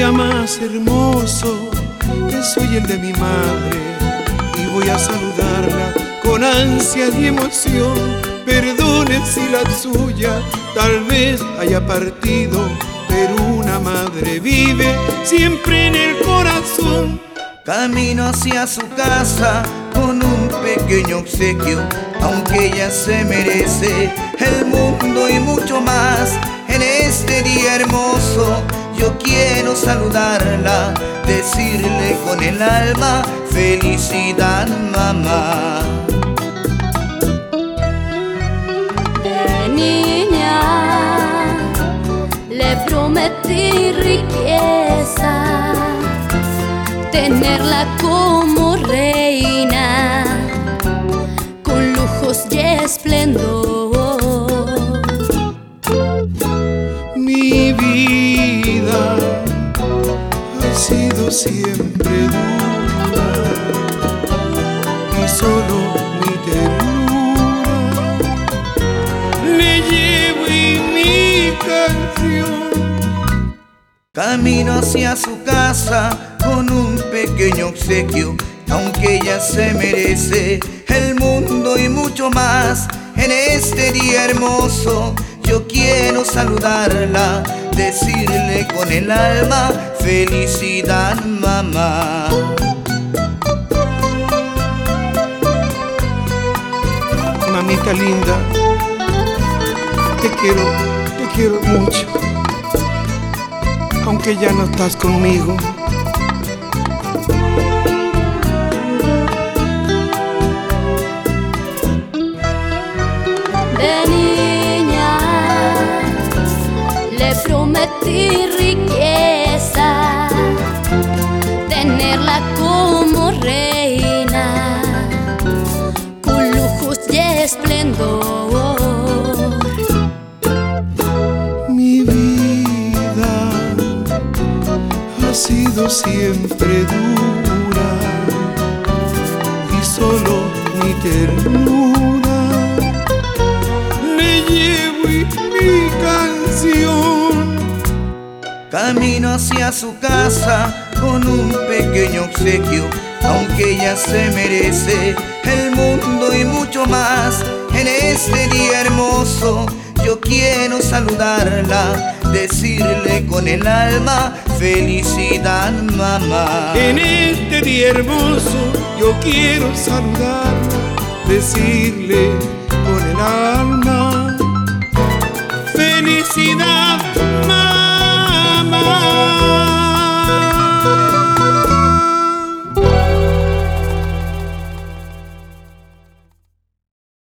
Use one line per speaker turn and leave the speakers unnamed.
día más hermoso, que soy el de mi madre, y voy a saludarla con ansias y emoción. Perdone si la suya tal vez haya partido, pero una madre vive siempre en el corazón.
Camino hacia su casa con un pequeño obsequio, aunque ella se merece el mundo y mucho más. En este día hermoso yo quiero saludarla, decirle con el alma: felicidad, mamá.
De niña le prometí riqueza, tenerla como reina, con lujos y esplendor.
Mi vida ha sido siempre dura, y solo mi ternura le llevo en mi canción.
Camino hacia su casa con un pequeño obsequio, aunque ella se merece el mundo y mucho más. En este día hermoso yo quiero saludarla, decirle con el alma: felicidad, mamá.
Mamita linda, te quiero mucho, aunque ya no estás conmigo.
De niña le prometí riqueza, tenerla como reina, con lujos y esplendor.
Mi vida ha sido siempre dura, y solo mi ternura le llevo en mi canción.
Camino hacia su casa con un pequeño obsequio, aunque ella se merece el mundo y mucho más. En este día hermoso yo quiero saludarla, decirle con el alma: felicidad, mamá.
En este día hermoso yo quiero saludarla, decirle